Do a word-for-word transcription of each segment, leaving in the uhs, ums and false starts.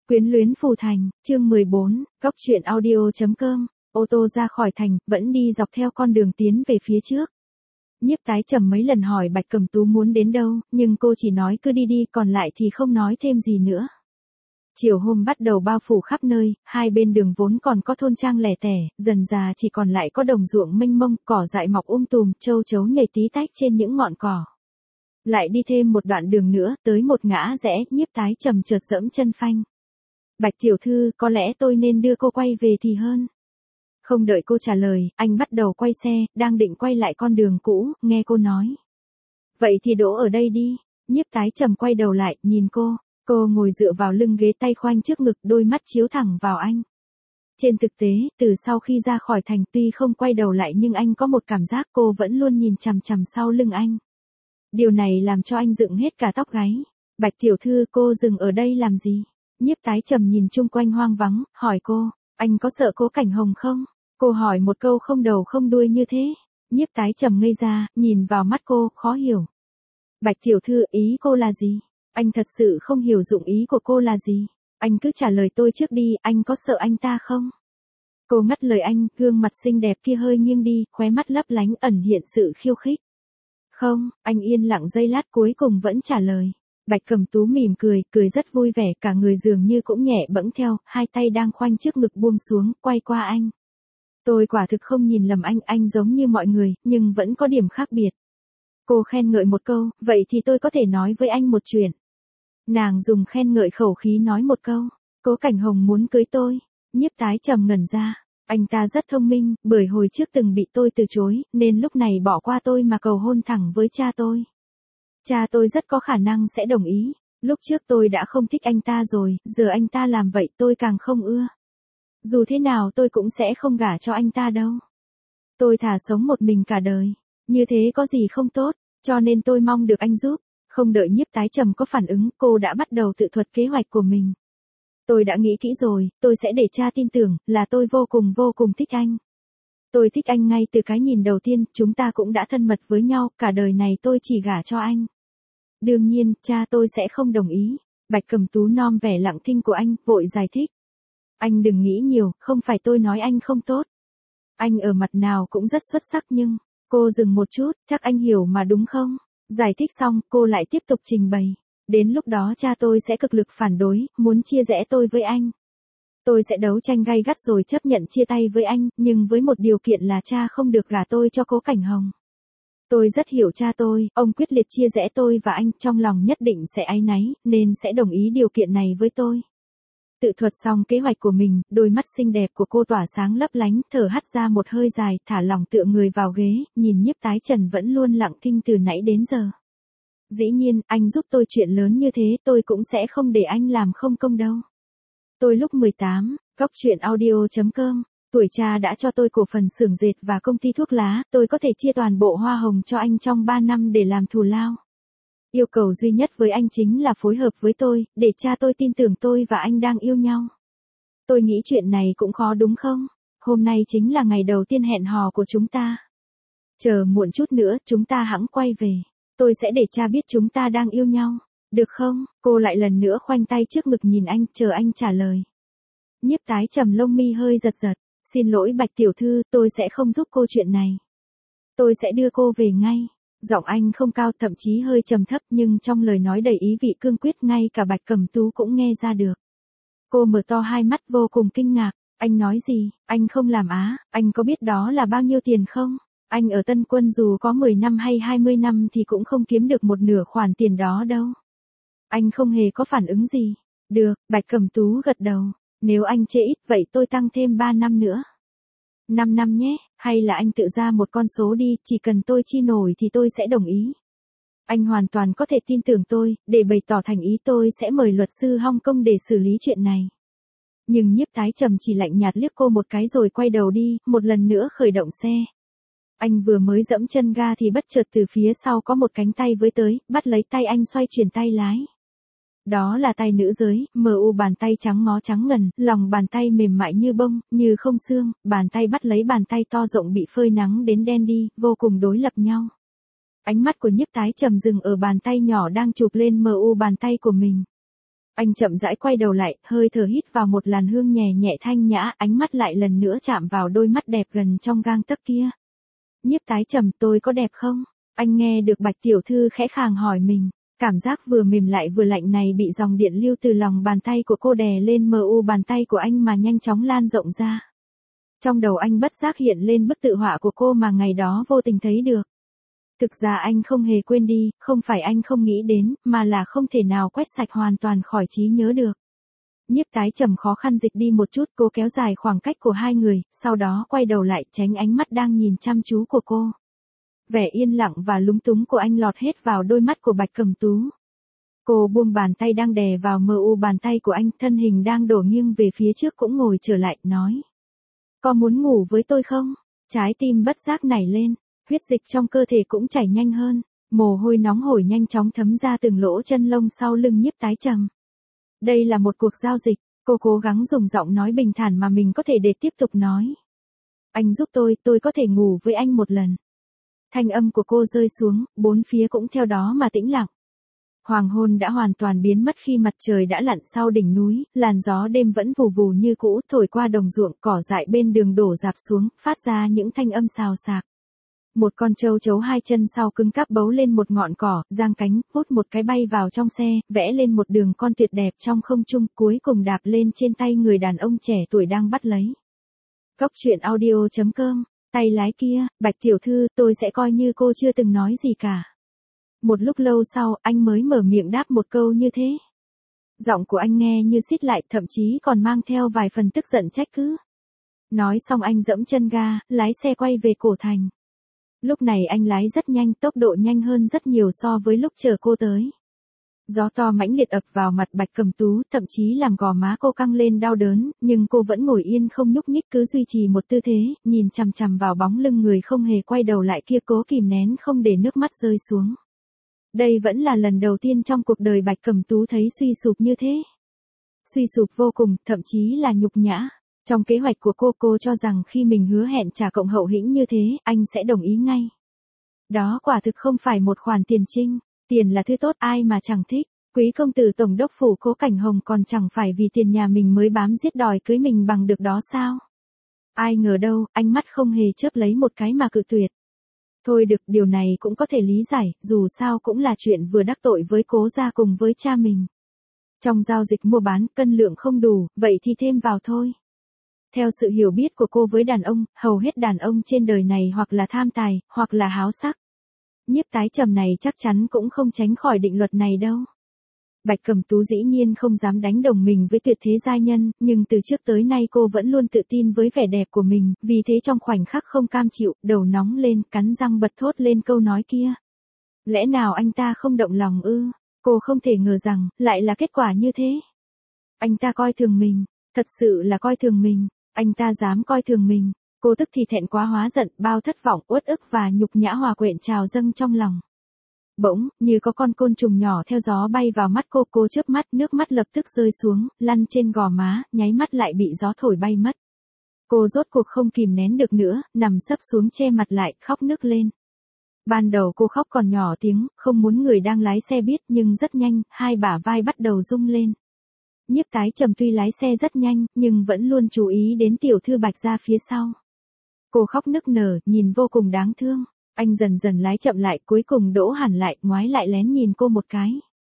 Quyến luyến phù thành, chương mười bốn, góc truyện audio.com, ô tô ra khỏi thành, vẫn đi dọc theo con đường tiến về phía trước. Nhiếp Tái Trầm mấy lần hỏi Bạch Cẩm Tú muốn đến đâu, nhưng cô chỉ nói cứ đi đi, còn lại thì không nói thêm gì nữa. Chiều hôm bắt đầu bao phủ khắp nơi, hai bên đường vốn còn có thôn trang lẻ tẻ, dần dà chỉ còn lại có đồng ruộng mênh mông, cỏ dại mọc um tùm, châu chấu nhảy tí tách trên những ngọn cỏ. Lại đi thêm một đoạn đường nữa, tới một ngã rẽ, Nhiếp Tái Trầm chợt dẫm chân phanh. Bạch tiểu thư, có lẽ tôi nên đưa cô quay về thì hơn. Không đợi cô trả lời, anh bắt đầu quay xe, đang định quay lại con đường cũ, nghe cô nói. Vậy thì đỗ ở đây đi. Nhiếp Tái Trầm quay đầu lại, nhìn cô. Cô ngồi dựa vào lưng ghế, tay khoanh trước ngực, đôi mắt chiếu thẳng vào anh. Trên thực tế, từ sau khi ra khỏi thành, tuy không quay đầu lại nhưng anh có một cảm giác cô vẫn luôn nhìn chằm chằm sau lưng anh. Điều này làm cho anh dựng hết cả tóc gáy. Bạch tiểu thư, cô dừng ở đây làm gì? Nhiếp Tái Trầm nhìn chung quanh hoang vắng, hỏi cô, anh có sợ Cố Cảnh Hồng không? Cô hỏi một câu không đầu không đuôi như thế. Nhiếp Tái Trầm ngây ra, nhìn vào mắt cô, khó hiểu. Bạch tiểu thư, ý cô là gì? Anh thật sự không hiểu dụng ý của cô là gì. Anh cứ trả lời tôi trước đi, anh có sợ anh ta không? Cô ngắt lời anh, gương mặt xinh đẹp kia hơi nghiêng đi, khóe mắt lấp lánh ẩn hiện sự khiêu khích. Không, anh yên lặng giây lát cuối cùng vẫn trả lời. Bạch Cẩm Tú mỉm cười, cười rất vui vẻ, cả người dường như cũng nhẹ bẫng theo, hai tay đang khoanh trước ngực buông xuống, quay qua anh. Tôi quả thực không nhìn lầm anh, anh giống như mọi người, nhưng vẫn có điểm khác biệt. Cô khen ngợi một câu, vậy thì tôi có thể nói với anh một chuyện. Nàng dùng khen ngợi khẩu khí nói một câu, Cố Cảnh Hồng muốn cưới tôi. Nhiếp Tái Trầm ngẩn ra, anh ta rất thông minh, bởi hồi trước từng bị tôi từ chối, nên lúc này bỏ qua tôi mà cầu hôn thẳng với cha tôi. Cha tôi rất có khả năng sẽ đồng ý, lúc trước tôi đã không thích anh ta rồi, giờ anh ta làm vậy tôi càng không ưa. Dù thế nào tôi cũng sẽ không gả cho anh ta đâu. Tôi thà sống một mình cả đời, như thế có gì không tốt, cho nên tôi mong được anh giúp. Không đợi Nhiếp Tái Trầm có phản ứng, cô đã bắt đầu tự thuật kế hoạch của mình. Tôi đã nghĩ kỹ rồi, tôi sẽ để cha tin tưởng, là tôi vô cùng vô cùng thích anh. Tôi thích anh ngay từ cái nhìn đầu tiên, chúng ta cũng đã thân mật với nhau, cả đời này tôi chỉ gả cho anh. Đương nhiên, cha tôi sẽ không đồng ý. Bạch Cẩm Tú nom vẻ lặng thinh của anh, vội giải thích. Anh đừng nghĩ nhiều, không phải tôi nói anh không tốt. Anh ở mặt nào cũng rất xuất sắc nhưng, cô dừng một chút, chắc anh hiểu mà đúng không? Giải thích xong, cô lại tiếp tục trình bày. Đến lúc đó cha tôi sẽ cực lực phản đối, muốn chia rẽ tôi với anh. Tôi sẽ đấu tranh gay gắt rồi chấp nhận chia tay với anh, nhưng với một điều kiện là cha không được gả tôi cho Cố Cảnh Hồng. Tôi rất hiểu cha tôi, ông quyết liệt chia rẽ tôi và anh, trong lòng nhất định sẽ áy náy, nên sẽ đồng ý điều kiện này với tôi. Tự thuật xong kế hoạch của mình, đôi mắt xinh đẹp của cô tỏa sáng lấp lánh, thở hắt ra một hơi dài, thả lòng tựa người vào ghế, nhìn Nhiếp Tái Trầm vẫn luôn lặng thinh từ nãy đến giờ. Dĩ nhiên, anh giúp tôi chuyện lớn như thế, tôi cũng sẽ không để anh làm không công đâu. Tôi lúc mười tám, góc truyện audio.com, tuổi cha đã cho tôi cổ phần xưởng dệt và công ty thuốc lá, tôi có thể chia toàn bộ hoa hồng cho anh trong ba năm để làm thù lao. Yêu cầu duy nhất với anh chính là phối hợp với tôi, để cha tôi tin tưởng tôi và anh đang yêu nhau. Tôi nghĩ chuyện này cũng khó đúng không? Hôm nay chính là ngày đầu tiên hẹn hò của chúng ta. Chờ muộn chút nữa, chúng ta hẵng quay về. Tôi sẽ để cha biết chúng ta đang yêu nhau. Được không? Cô lại lần nữa khoanh tay trước ngực nhìn anh, chờ anh trả lời. Nhiếp Tái Trầm lông mi hơi giật giật. Xin lỗi Bạch tiểu thư, tôi sẽ không giúp cô chuyện này. Tôi sẽ đưa cô về ngay. Giọng anh không cao, thậm chí hơi trầm thấp, nhưng trong lời nói đầy ý vị cương quyết, ngay cả Bạch Cẩm Tú cũng nghe ra được. Cô mở to hai mắt vô cùng kinh ngạc. Anh nói gì? Anh không làm á? Anh có biết đó là bao nhiêu tiền không? Anh ở Tân Quân dù có mười năm hay hai mươi năm thì cũng không kiếm được một nửa khoản tiền đó đâu. Anh không hề có phản ứng gì. Được, Bạch Cẩm Tú gật đầu. Nếu anh chê ít vậy tôi tăng thêm ba năm nữa. năm năm nhé, hay là anh tự ra một con số đi, chỉ cần tôi chi nổi thì tôi sẽ đồng ý. Anh hoàn toàn có thể tin tưởng tôi, để bày tỏ thành ý tôi sẽ mời luật sư Hong Kong để xử lý chuyện này. Nhưng Nhiếp Tái Trầm chỉ lạnh nhạt liếc cô một cái rồi quay đầu đi, một lần nữa khởi động xe. Anh vừa mới dẫm chân ga thì bất chợt từ phía sau có một cánh tay với tới, bắt lấy tay anh xoay chuyển tay lái. Đó là tay nữ giới, mờ u bàn tay trắng ngó trắng ngần, lòng bàn tay mềm mại như bông, như không xương, bàn tay bắt lấy bàn tay to rộng bị phơi nắng đến đen đi, vô cùng đối lập nhau. Ánh mắt của Nhiếp Tái Trầm dừng ở bàn tay nhỏ đang chụp lên mờ u bàn tay của mình. Anh chậm rãi quay đầu lại, hơi thở hít vào một làn hương nhẹ nhẹ thanh nhã, ánh mắt lại lần nữa chạm vào đôi mắt đẹp gần trong gang tấc kia. Nhiếp Tái Trầm, tôi có đẹp không? Anh nghe được Bạch tiểu thư khẽ khàng hỏi mình. Cảm giác vừa mềm lại vừa lạnh này bị dòng điện lưu từ lòng bàn tay của cô đè lên mờ u bàn tay của anh mà nhanh chóng lan rộng ra. Trong đầu anh bất giác hiện lên bức tự họa của cô mà ngày đó vô tình thấy được. Thực ra anh không hề quên đi, không phải anh không nghĩ đến, mà là không thể nào quét sạch hoàn toàn khỏi trí nhớ được. Nhiếp Tái Trầm khó khăn dịch đi một chút, cô kéo dài khoảng cách của hai người, sau đó quay đầu lại tránh ánh mắt đang nhìn chăm chú của cô. Vẻ yên lặng và lúng túng của anh lọt hết vào đôi mắt của Bạch Cẩm Tú. Cô buông bàn tay đang đè vào mờ u bàn tay của anh, thân hình đang đổ nghiêng về phía trước cũng ngồi trở lại, nói. Có muốn ngủ với tôi không? Trái tim bất giác nảy lên, huyết dịch trong cơ thể cũng chảy nhanh hơn, mồ hôi nóng hổi nhanh chóng thấm ra từng lỗ chân lông sau lưng Nhiếp Tái Trầm. Đây là một cuộc giao dịch, cô cố gắng dùng giọng nói bình thản mà mình có thể để tiếp tục nói. Anh giúp tôi, tôi có thể ngủ với anh một lần. Thanh âm của cô rơi xuống, bốn phía cũng theo đó mà tĩnh lặng. Hoàng hôn đã hoàn toàn biến mất khi mặt trời đã lặn sau đỉnh núi, làn gió đêm vẫn vù vù như cũ thổi qua đồng ruộng, cỏ dại bên đường đổ rạp xuống, phát ra những thanh âm xào xạc. Một con trâu chấu hai chân sau cứng cáp bấu lên một ngọn cỏ, giang cánh, vút một cái bay vào trong xe, vẽ lên một đường con tuyệt đẹp trong không trung, cuối cùng đạp lên trên tay người đàn ông trẻ tuổi đang bắt lấy. Góc truyện audio chấm com, tay lái kia, Bạch tiểu thư, tôi sẽ coi như cô chưa từng nói gì cả. Một lúc lâu sau, anh mới mở miệng đáp một câu như thế. Giọng của anh nghe như xít lại, thậm chí còn mang theo vài phần tức giận trách cứ. Nói xong anh giẫm chân ga, lái xe quay về cổ thành. Lúc này anh lái rất nhanh, tốc độ nhanh hơn rất nhiều so với lúc chờ cô tới. Gió to mãnh liệt ập vào mặt Bạch Cẩm Tú, thậm chí làm gò má cô căng lên đau đớn, nhưng cô vẫn ngồi yên không nhúc nhích, cứ duy trì một tư thế, nhìn chằm chằm vào bóng lưng người không hề quay đầu lại kia, cố kìm nén không để nước mắt rơi xuống. Đây vẫn là lần đầu tiên trong cuộc đời Bạch Cẩm Tú thấy suy sụp như thế. Suy sụp vô cùng, thậm chí là nhục nhã. Trong kế hoạch của cô, cô cho rằng khi mình hứa hẹn trả cộng hậu hĩnh như thế, anh sẽ đồng ý ngay. Đó quả thực không phải một khoản tiền trinh, tiền là thứ tốt ai mà chẳng thích. Quý công tử tổng đốc phủ Cố Cảnh Hồng còn chẳng phải vì tiền nhà mình mới bám giết đòi cưới mình bằng được đó sao? Ai ngờ đâu, ánh mắt không hề chớp lấy một cái mà cự tuyệt. Thôi được, điều này cũng có thể lý giải, dù sao cũng là chuyện vừa đắc tội với Cố gia cùng với cha mình. Trong giao dịch mua bán, cân lượng không đủ, vậy thì thêm vào thôi. Theo sự hiểu biết của cô với đàn ông, hầu hết đàn ông trên đời này hoặc là tham tài, hoặc là háo sắc. Nhiếp Tái Trầm này chắc chắn cũng không tránh khỏi định luật này đâu. Bạch Cẩm Tú dĩ nhiên không dám đánh đồng mình với tuyệt thế giai nhân, nhưng từ trước tới nay cô vẫn luôn tự tin với vẻ đẹp của mình, vì thế trong khoảnh khắc không cam chịu, đầu nóng lên, cắn răng bật thốt lên câu nói kia. Lẽ nào anh ta không động lòng ư? Cô không thể ngờ rằng, lại là kết quả như thế. Anh ta coi thường mình, thật sự là coi thường mình, anh ta dám coi thường mình. Cô tức thì thẹn quá hóa giận, bao thất vọng, uất ức và nhục nhã hòa quyện trào dâng trong lòng. Bỗng, như có con côn trùng nhỏ theo gió bay vào mắt cô, cô chớp mắt, nước mắt lập tức rơi xuống, lăn trên gò má, nháy mắt lại bị gió thổi bay mất. Cô rốt cuộc không kìm nén được nữa, nằm sấp xuống che mặt lại, khóc nức lên. Ban đầu cô khóc còn nhỏ tiếng, không muốn người đang lái xe biết, nhưng rất nhanh, hai bả vai bắt đầu rung lên. Nhiếp Tái Trầm tuy lái xe rất nhanh, nhưng vẫn luôn chú ý đến tiểu thư Bạch gia phía sau. Cô khóc nức nở, nhìn vô cùng đáng thương. Anh dần dần lái chậm lại, cuối cùng đỗ hẳn lại, ngoái lại lén nhìn cô một cái.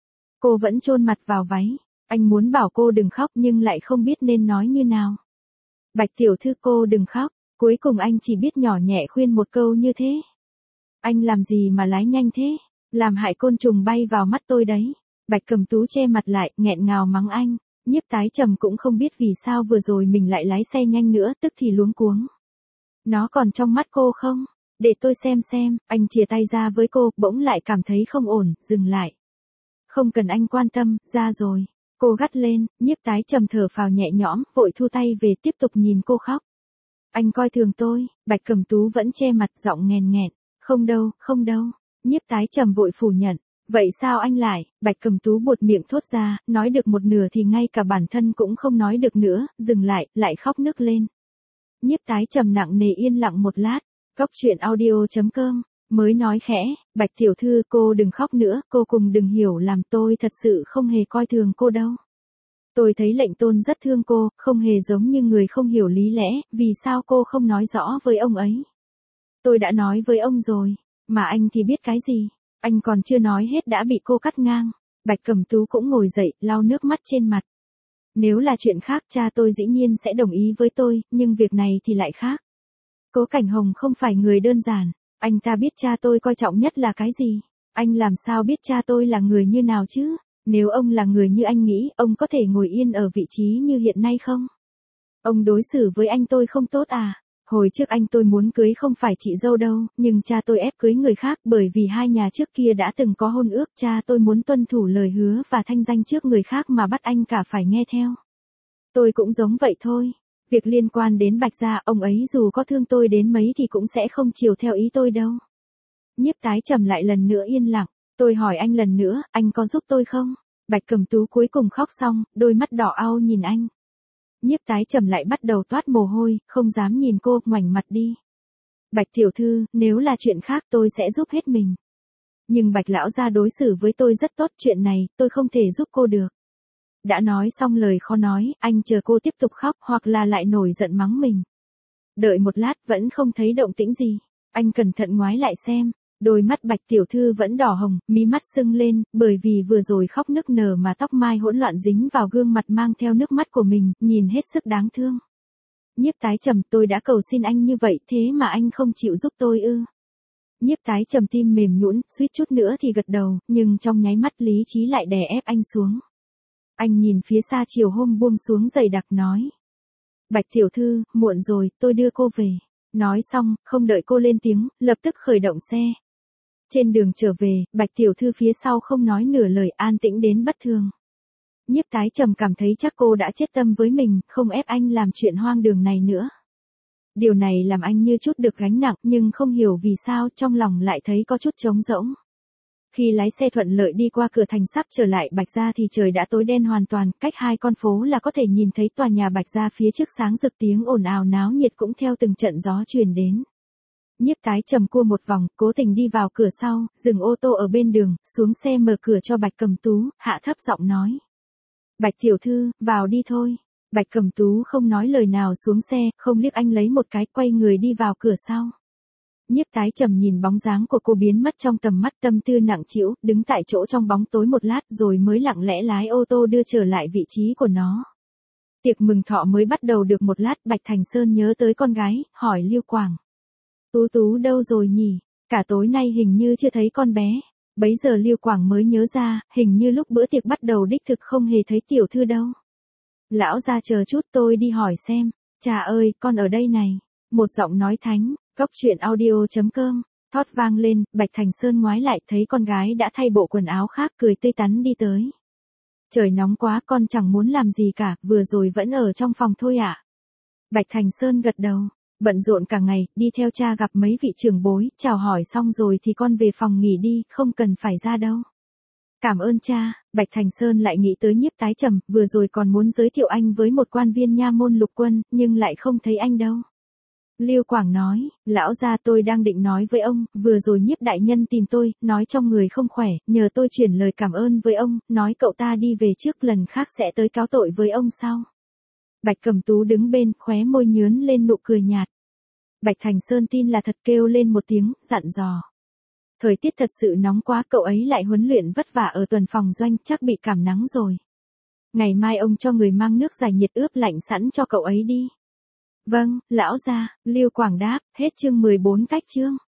Cô vẫn chôn mặt vào váy. Anh muốn bảo cô đừng khóc nhưng lại không biết nên nói như nào. Bạch tiểu thư, cô đừng khóc. Cuối cùng anh chỉ biết nhỏ nhẹ khuyên một câu như thế. Anh làm gì mà lái nhanh thế? Làm hại côn trùng bay vào mắt tôi đấy. Bạch Cẩm Tú che mặt lại, nghẹn ngào mắng anh. Nhiếp Tái Trầm cũng không biết vì sao vừa rồi mình lại lái xe nhanh nữa, tức thì luống cuống. Nó còn trong mắt cô không? Để tôi xem xem, anh chìa tay ra với cô, bỗng lại cảm thấy không ổn, dừng lại. Không cần anh quan tâm, ra rồi. Cô gắt lên, Nhiếp Tái Trầm thở phào nhẹ nhõm, vội thu tay về tiếp tục nhìn cô khóc. Anh coi thường tôi, Bạch Cẩm Tú vẫn che mặt, giọng nghèn nghẹn. Không đâu, không đâu. Nhiếp Tái Trầm vội phủ nhận. Vậy sao anh lại? Bạch Cẩm Tú buột miệng thốt ra, nói được một nửa thì ngay cả bản thân cũng không nói được nữa, dừng lại, lại khóc nức lên. Nhiếp Tái Trầm nặng nề yên lặng một lát. Góc truyện audio chấm com, mới nói khẽ, Bạch tiểu thư, cô đừng khóc nữa, cô cùng đừng hiểu lầm, tôi thật sự không hề coi thường cô đâu. Tôi thấy lệnh tôn rất thương cô, không hề giống như người không hiểu lý lẽ, vì sao cô không nói rõ với ông ấy. Tôi đã nói với ông rồi, mà anh thì biết cái gì, anh còn chưa nói hết đã bị cô cắt ngang. Bạch Cẩm Tú cũng ngồi dậy, lau nước mắt trên mặt. Nếu là chuyện khác cha tôi dĩ nhiên sẽ đồng ý với tôi, nhưng việc này thì lại khác. Cố Cảnh Hồng không phải người đơn giản, anh ta biết cha tôi coi trọng nhất là cái gì. Anh làm sao biết cha tôi là người như nào chứ? Nếu ông là người như anh nghĩ, ông có thể ngồi yên ở vị trí như hiện nay không? Ông đối xử với anh tôi không tốt à? Hồi trước anh tôi muốn cưới không phải chị dâu đâu, nhưng cha tôi ép cưới người khác bởi vì hai nhà trước kia đã từng có hôn ước, cha tôi muốn tuân thủ lời hứa và thanh danh trước người khác mà bắt anh cả phải nghe theo. Tôi cũng giống vậy thôi. Việc liên quan đến Bạch gia, ông ấy dù có thương tôi đến mấy thì cũng sẽ không chiều theo ý tôi đâu. Nhiếp Tái Trầm lại lần nữa yên lặng. Tôi hỏi anh lần nữa, anh có giúp tôi không? Bạch Cẩm Tú cuối cùng khóc xong, đôi mắt đỏ au nhìn anh. Nhiếp Tái Trầm lại bắt đầu toát mồ hôi, không dám nhìn cô, ngoảnh mặt đi. Bạch tiểu thư, nếu là chuyện khác tôi sẽ giúp hết mình. Nhưng Bạch lão gia đối xử với tôi rất tốt, chuyện này, tôi không thể giúp cô được. Đã nói xong lời khó nói, anh chờ cô tiếp tục khóc hoặc là lại nổi giận mắng mình. Đợi một lát vẫn không thấy động tĩnh gì. Anh cẩn thận ngoái lại xem. Đôi mắt Bạch tiểu thư vẫn đỏ hồng, mí mắt sưng lên, bởi vì vừa rồi khóc nức nở mà tóc mai hỗn loạn dính vào gương mặt mang theo nước mắt của mình, nhìn hết sức đáng thương. Nhiếp Tái Trầm, tôi đã cầu xin anh như vậy, thế mà anh không chịu giúp tôi ư? Nhiếp Tái Trầm tim mềm nhũn, suýt chút nữa thì gật đầu, nhưng trong nháy mắt lý trí lại đè ép anh xuống. Anh nhìn phía xa chiều hôm buông xuống dày đặc nói. Bạch tiểu thư, muộn rồi, tôi đưa cô về. Nói xong, không đợi cô lên tiếng, lập tức khởi động xe. Trên đường trở về, Bạch tiểu thư phía sau không nói nửa lời, an tĩnh đến bất thường. Nhiếp Tái Trầm cảm thấy chắc cô đã chết tâm với mình, không ép anh làm chuyện hoang đường này nữa. Điều này làm anh như chút được gánh nặng, nhưng không hiểu vì sao trong lòng lại thấy có chút trống rỗng. Khi lái xe thuận lợi đi qua cửa thành sắp trở lại Bạch gia thì trời đã tối đen hoàn toàn, cách hai con phố là có thể nhìn thấy tòa nhà Bạch gia phía trước sáng rực, tiếng ồn ào náo nhiệt cũng theo từng trận gió truyền đến. Nhiếp Tái Trầm cua một vòng, cố tình đi vào cửa sau, dừng ô tô ở bên đường, xuống xe mở cửa cho Bạch Cẩm Tú, hạ thấp giọng nói. Bạch tiểu thư, vào đi thôi. Bạch Cẩm Tú không nói lời nào xuống xe, không liếc anh lấy một cái, quay người đi vào cửa sau. Nhiếp Tái Trầm nhìn bóng dáng của cô biến mất trong tầm mắt, tâm tư nặng trĩu, đứng tại chỗ trong bóng tối một lát rồi mới lặng lẽ lái ô tô đưa trở lại vị trí của nó. Tiệc mừng thọ mới bắt đầu được một lát, Bạch Thành Sơn nhớ tới con gái, hỏi Liêu Quảng. Tú Tú đâu rồi nhỉ? Cả tối nay hình như chưa thấy con bé. Bấy giờ Liêu Quảng mới nhớ ra, hình như lúc bữa tiệc bắt đầu đích thực không hề thấy tiểu thư đâu. Lão gia chờ chút, tôi đi hỏi xem. Cha ơi, con ở đây này. Một giọng nói thánh, Cóc truyện audio chấm com, thót vang lên, Bạch Thành Sơn ngoái lại thấy con gái đã thay bộ quần áo khác, cười tươi tắn đi tới. Trời nóng quá, con chẳng muốn làm gì cả, vừa rồi vẫn ở trong phòng thôi ạ. À? Bạch Thành Sơn gật đầu. Bận rộn cả ngày, đi theo cha gặp mấy vị trưởng bối, chào hỏi xong rồi thì con về phòng nghỉ đi, không cần phải ra đâu. Cảm ơn cha. Bạch Thành Sơn lại nghĩ tới Nhiếp Tái Trầm, vừa rồi còn muốn giới thiệu anh với một quan viên nha môn lục quân, nhưng lại không thấy anh đâu. Liêu Quảng nói, lão gia tôi đang định nói với ông, vừa rồi Nhiếp đại nhân tìm tôi, nói trong người không khỏe, nhờ tôi chuyển lời cảm ơn với ông, nói cậu ta đi về trước, lần khác sẽ tới cáo tội với ông sau. Bạch Cẩm Tú đứng bên, khóe môi nhướn lên nụ cười nhạt. Bạch Thành Sơn tin là thật, kêu lên một tiếng, dặn dò. Thời tiết thật sự nóng quá, cậu ấy lại huấn luyện vất vả ở tuần phòng doanh, chắc bị cảm nắng rồi. Ngày mai ông cho người mang nước giải nhiệt ướp lạnh sẵn cho cậu ấy đi. Vâng, lão gia, Liêu Quảng đáp, hết chương mười bốn cách chương.